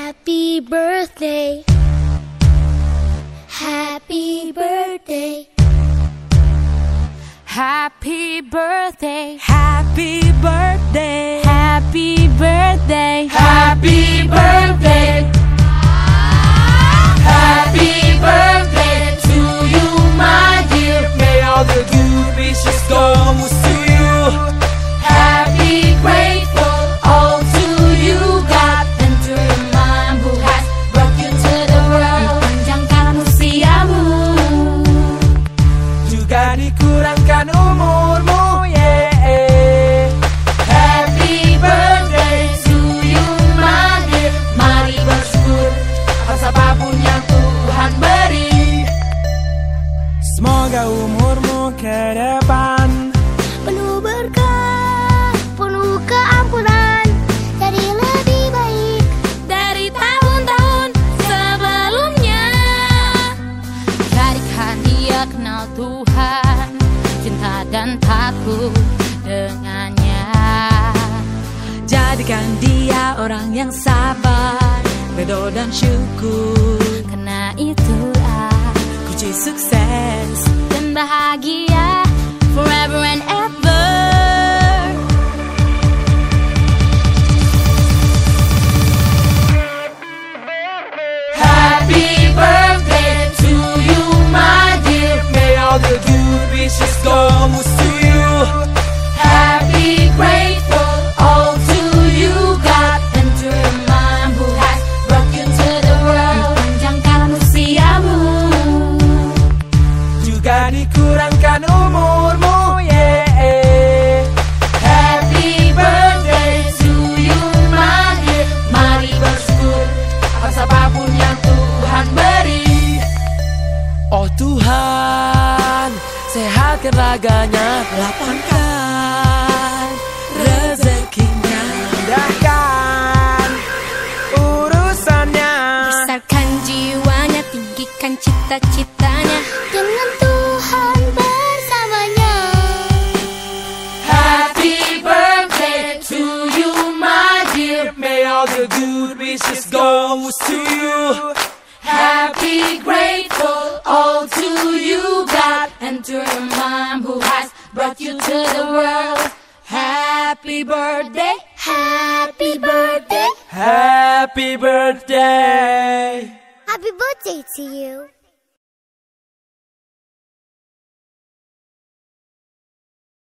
Happy birthday. Happy birthday. Happy birthday. Happy birthday. Happy birthday. Happy birthday. Happy birthday to you, my dear. May all the good wishes go to you. Happy, grateful, all to you, God. And to your mom who has brought you to the world. Panjangkan usiamu, juga dikurangkan umurmu, yeah. Happy birthday to you, my dear. Mari bersyukur atas apapun yang Tuhan beri. Semoga umurmu ke depan Penuh berkah, penuh keampunan, jadi lebih baik dari tahun-tahun sebelumnya. Jadikan dia kenal Tuhan, cinta dan takut dengannya. Jadikan dia orang yang sabar, ridho dan syukur. Karena itulah Kunci sukses dan bahagia forever and ever. Happy birthday to you, my dear. May all the good wishes go to you. Happy, grateful, all to you, God. And to your mom who has brought you to the world. Panjangkan usiamu, juga dikurangkan umurmu, yeah. Happy birthday to you, my dear. Mari bersyukur atas apapun yang Tuhan beri. Oh Tuhan, sehatkan raganya, lapangkan rezekinya, mudahkan urusannya. Besarkan jiwanya, tinggikan cita-citanya. dengan Tuhan bersamanya. Happy birthday to you, my dear. May all the good wishes go to you. Happy, grateful, all to you, God. And to your mom who has brought you to the world. Happy birthday. Happy birthday. Happy birthday. Happy birthday to you.